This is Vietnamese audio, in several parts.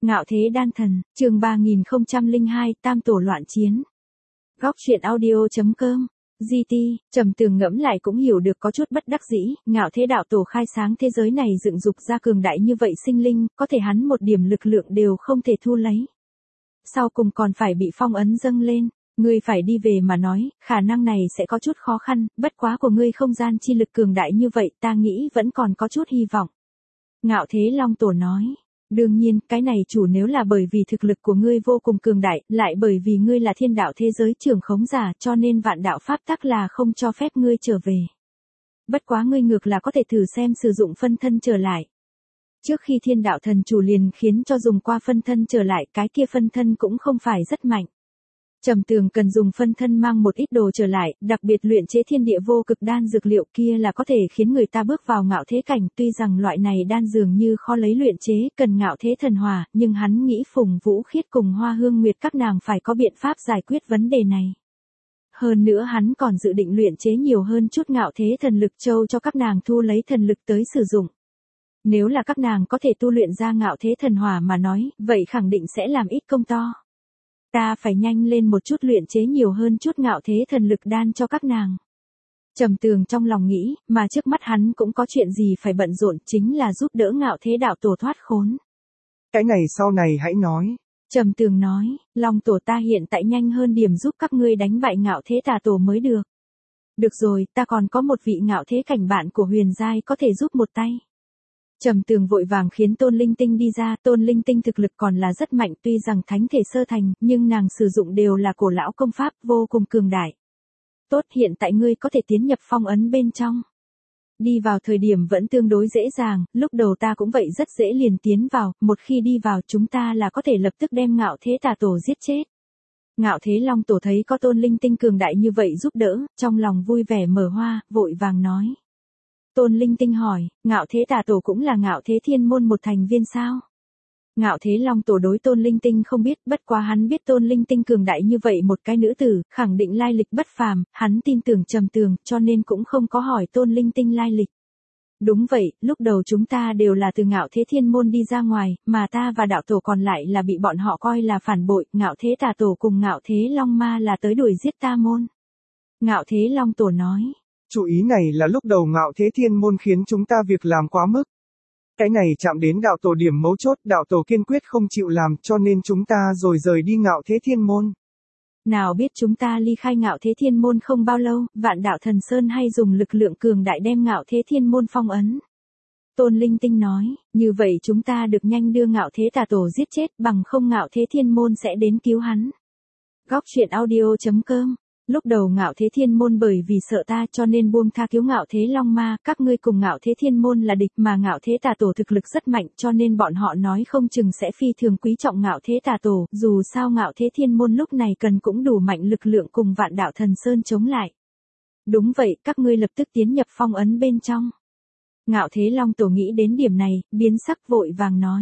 Ngạo thế đan thần, chương 3002, tam tổ loạn chiến. Góc truyện audio.com. GT, Trầm Tường ngẫm lại cũng hiểu được có chút bất đắc dĩ, Ngạo thế đạo tổ khai sáng thế giới này dựng dục ra cường đại như vậy sinh linh, có thể hắn một điểm lực lượng đều không thể thu lấy. Sau cùng còn phải bị phong ấn dâng lên, ngươi phải đi về mà nói, khả năng này sẽ có chút khó khăn, bất quá của ngươi không gian chi lực cường đại như vậy ta nghĩ vẫn còn có chút hy vọng. Ngạo thế Long Tổ nói. Đương nhiên, cái này chủ nếu là bởi vì thực lực của ngươi vô cùng cường đại, lại bởi vì ngươi là thiên đạo thế giới trưởng khống giả cho nên vạn đạo pháp tắc là không cho phép ngươi trở về. Bất quá ngươi ngược là có thể thử xem sử dụng phân thân trở lại. Trước khi thiên đạo thần chủ liền khiến cho dùng qua phân thân trở lại, cái kia phân thân cũng không phải rất mạnh. Trầm Tường cần dùng phân thân mang một ít đồ trở lại, đặc biệt luyện chế thiên địa vô cực đan dược liệu kia là có thể khiến người ta bước vào ngạo thế cảnh, tuy rằng loại này đan dường như khó lấy luyện chế, cần ngạo thế thần hỏa, nhưng hắn nghĩ Phùng Vũ Khiết cùng Hoa Hương Nguyệt các nàng phải có biện pháp giải quyết vấn đề này. Hơn nữa hắn còn dự định luyện chế nhiều hơn chút ngạo thế thần lực châu cho các nàng thu lấy thần lực tới sử dụng. Nếu là các nàng có thể tu luyện ra ngạo thế thần hỏa mà nói, vậy khẳng định sẽ làm ít công to. Ta phải nhanh lên một chút luyện chế nhiều hơn chút ngạo thế thần lực đan cho các nàng. Trầm Tường trong lòng nghĩ, mà trước mắt hắn cũng có chuyện gì phải bận rộn, chính là giúp đỡ ngạo thế đạo tổ thoát khốn. Cái này sau này hãy nói. Trầm Tường nói, Long Tổ ta hiện tại nhanh hơn điểm giúp các ngươi đánh bại ngạo thế tà tổ mới được. Được rồi, ta còn có một vị ngạo thế cảnh bạn của Huyền Giai có thể giúp một tay. Trầm Tường vội vàng khiến Tôn Linh Tinh đi ra, Tôn Linh Tinh thực lực còn là rất mạnh tuy rằng thánh thể sơ thành, nhưng nàng sử dụng đều là cổ lão công pháp, vô cùng cường đại. Tốt, hiện tại ngươi có thể tiến nhập phong ấn bên trong. Đi vào thời điểm vẫn tương đối dễ dàng, lúc đầu ta cũng vậy rất dễ liền tiến vào, một khi đi vào chúng ta là có thể lập tức đem ngạo thế tà tổ giết chết. Ngạo thế Long Tổ thấy có Tôn Linh Tinh cường đại như vậy giúp đỡ, trong lòng vui vẻ mở hoa, vội vàng nói. Tôn Linh Tinh hỏi, ngạo thế tà tổ cũng là ngạo thế thiên môn một thành viên sao? Ngạo thế Long Tổ đối Tôn Linh Tinh không biết, bất quá hắn biết Tôn Linh Tinh cường đại như vậy một cái nữ tử, khẳng định lai lịch bất phàm, hắn tin tưởng Trầm Tường, cho nên cũng không có hỏi Tôn Linh Tinh lai lịch. Đúng vậy, lúc đầu chúng ta đều là từ ngạo thế thiên môn đi ra ngoài, mà ta và đạo tổ còn lại là bị bọn họ coi là phản bội, ngạo thế tà tổ cùng ngạo thế Long Ma là tới đuổi giết ta môn. Ngạo thế Long Tổ nói. Chủ ý này là lúc đầu ngạo thế thiên môn khiến chúng ta việc làm quá mức. Cái này chạm đến đạo tổ điểm mấu chốt, đạo tổ kiên quyết không chịu làm cho nên chúng ta rồi rời đi ngạo thế thiên môn. Nào biết chúng ta ly khai ngạo thế thiên môn không bao lâu, vạn đạo thần sơn hay dùng lực lượng cường đại đem ngạo thế thiên môn phong ấn. Tôn Linh Tinh nói, như vậy chúng ta được nhanh đưa ngạo thế tà tổ giết chết, bằng không ngạo thế thiên môn sẽ đến cứu hắn. Góc truyện audio.com. Lúc đầu ngạo thế thiên môn bởi vì sợ ta cho nên buông tha cứu ngạo thế Long Ma, các ngươi cùng ngạo thế thiên môn là địch mà ngạo thế tà tổ thực lực rất mạnh cho nên bọn họ nói không chừng sẽ phi thường quý trọng ngạo thế tà tổ, dù sao ngạo thế thiên môn lúc này cần cũng đủ mạnh lực lượng cùng vạn đạo thần sơn chống lại. Đúng vậy, các ngươi lập tức tiến nhập phong ấn bên trong. Ngạo thế Long Tổ nghĩ đến điểm này, biến sắc vội vàng nói.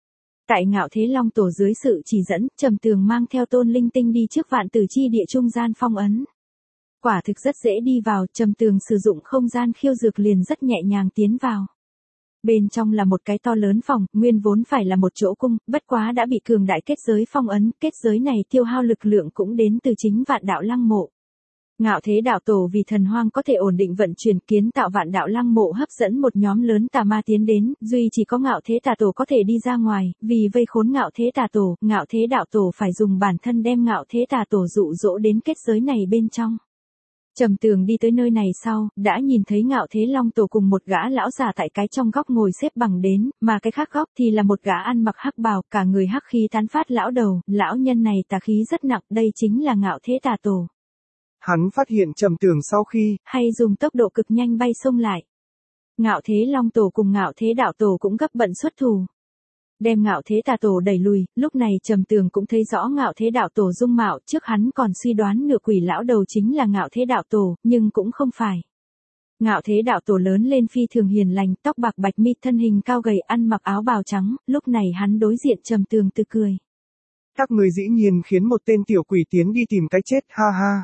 Tại ngạo thế Long Tổ dưới sự chỉ dẫn, Trầm Tường mang theo Tôn Linh Tinh đi trước vạn tử chi địa trung gian phong ấn. Quả thực rất dễ đi vào, Trầm Tường sử dụng không gian khiêu dược liền rất nhẹ nhàng tiến vào. Bên trong là một cái to lớn phòng, nguyên vốn phải là một chỗ cung, bất quá đã bị cường đại kết giới phong ấn, kết giới này tiêu hao lực lượng cũng đến từ chính vạn đạo lăng mộ. Ngạo thế đạo tổ vì thần hoang có thể ổn định vận chuyển kiến tạo vạn đạo lăng mộ hấp dẫn một nhóm lớn tà ma tiến đến, duy chỉ có ngạo thế tà tổ có thể đi ra ngoài, vì vây khốn ngạo thế tà tổ, ngạo thế đạo tổ phải dùng bản thân đem ngạo thế tà tổ dụ dỗ đến kết giới này bên trong. Trầm Tường đi tới nơi này sau, đã nhìn thấy ngạo thế Long Tổ cùng một gã lão già tại cái trong góc ngồi xếp bằng đến, mà cái khác góc thì là một gã ăn mặc hắc bào, cả người hắc khí tán phát lão đầu, lão nhân này tà khí rất nặng, đây chính là ngạo thế tà tổ. Hắn phát hiện Trầm Tường sau khi hay dùng tốc độ cực nhanh bay xông lại. Ngạo thế Long Tổ cùng ngạo thế đạo tổ cũng gấp bận xuất thủ. Đem ngạo thế tà tổ đẩy lùi, lúc này Trầm Tường cũng thấy rõ ngạo thế đạo tổ dung mạo, trước hắn còn suy đoán nửa quỷ lão đầu chính là ngạo thế đạo tổ, nhưng cũng không phải. Ngạo thế đạo tổ lớn lên phi thường hiền lành, tóc bạc bạch mi, thân hình cao gầy, ăn mặc áo bào trắng, lúc này hắn đối diện Trầm Tường tươi cười. Các người dĩ nhiên khiến một tên tiểu quỷ tiến đi tìm cái chết, ha ha.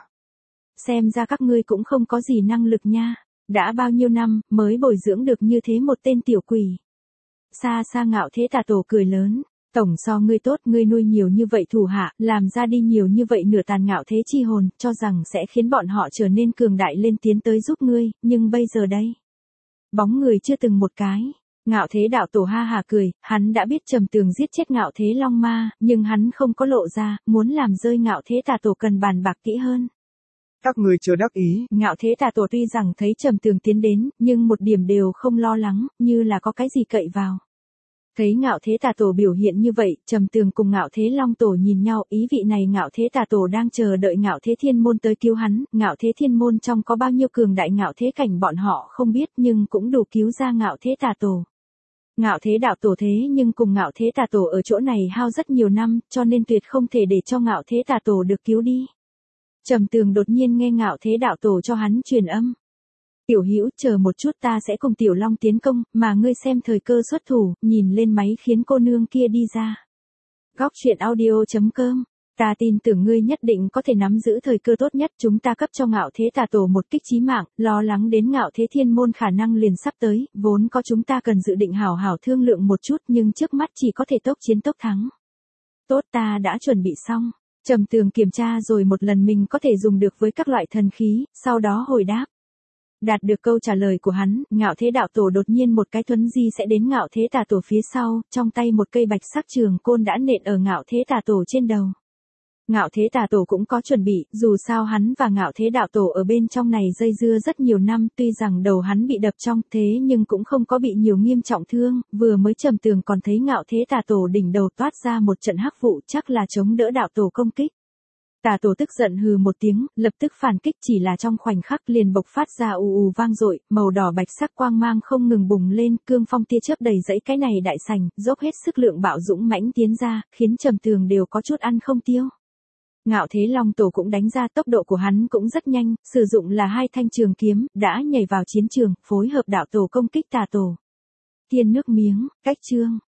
Xem ra các ngươi cũng không có gì năng lực nha, đã bao nhiêu năm mới bồi dưỡng được như thế một tên tiểu quỷ. Xa xa ngạo thế tà tổ cười lớn, Tổng so ngươi tốt, ngươi nuôi nhiều như vậy thủ hạ, làm ra đi nhiều như vậy nửa tàn ngạo thế chi hồn, cho rằng sẽ khiến bọn họ trở nên cường đại lên tiến tới giúp ngươi, nhưng bây giờ đây. Bóng người chưa từng một cái. Ngạo thế đạo tổ ha hà cười, hắn đã biết Trầm Tường giết chết ngạo thế long ma, nhưng hắn không có lộ ra, muốn làm rơi ngạo thế tà tổ cần bàn bạc kỹ hơn. Các người chờ đắc ý. Ngạo thế tà tổ tuy rằng thấy Trầm Tường tiến đến, nhưng một điểm đều không lo lắng, như là có cái gì cậy vào. Thấy ngạo thế tà tổ biểu hiện như vậy, Trầm Tường cùng ngạo thế long tổ nhìn nhau, ý vị này ngạo thế tà tổ đang chờ đợi ngạo thế thiên môn tới cứu hắn, ngạo thế thiên môn trong có bao nhiêu cường đại ngạo thế cảnh bọn họ không biết nhưng cũng đủ cứu ra ngạo thế tà tổ. Ngạo thế đạo tổ thế nhưng cùng ngạo thế tà tổ ở chỗ này hao rất nhiều năm, cho nên tuyệt không thể để cho ngạo thế tà tổ được cứu đi. Trầm Tường đột nhiên nghe ngạo thế đạo tổ cho hắn truyền âm. Tiểu Hữu chờ một chút, ta sẽ cùng Tiểu Long tiến công, mà ngươi xem thời cơ xuất thủ, nhìn lên máy khiến cô nương kia đi ra. Góc truyện audio.com. Ta tin tưởng ngươi nhất định có thể nắm giữ thời cơ tốt nhất, chúng ta cấp cho ngạo thế tà tổ một kích chí mạng, lo lắng đến ngạo thế thiên môn khả năng liền sắp tới, vốn có chúng ta cần dự định hảo hảo thương lượng một chút nhưng trước mắt chỉ có thể tốc chiến tốc thắng. Tốt, ta đã chuẩn bị xong. Trầm Tường kiểm tra rồi một lần mình có thể dùng được với các loại thần khí, sau đó hồi đáp. Đạt được câu trả lời của hắn, ngạo thế đạo tổ đột nhiên một cái thuấn di sẽ đến ngạo thế tà tổ phía sau, trong tay một cây bạch sắc trường côn đã nện ở ngạo thế tà tổ trên đầu. Ngạo thế tà tổ cũng có chuẩn bị, dù sao hắn và ngạo thế đạo tổ ở bên trong này dây dưa rất nhiều năm, tuy rằng đầu hắn bị đập trong thế nhưng cũng không có bị nhiều nghiêm trọng thương, vừa mới Trầm Tường còn thấy ngạo thế tà tổ đỉnh đầu toát ra một trận hắc vụ, chắc là chống đỡ đạo tổ công kích. Tà tổ tức giận hừ một tiếng, lập tức phản kích, chỉ là trong khoảnh khắc liền bộc phát ra ù ù vang dội, màu đỏ bạch sắc quang mang không ngừng bùng lên, cương phong tia chớp đầy dẫy cái này đại sảnh, dốc hết sức lượng bạo dũng mãnh tiến ra, khiến Trầm Tường đều có chút ăn không tiêu. Ngạo thế long tổ cũng đánh ra, tốc độ của hắn cũng rất nhanh, sử dụng là 2 thanh trường kiếm, đã nhảy vào chiến trường, phối hợp đạo tổ công kích tà tổ. Thiên nước miếng, cách chương.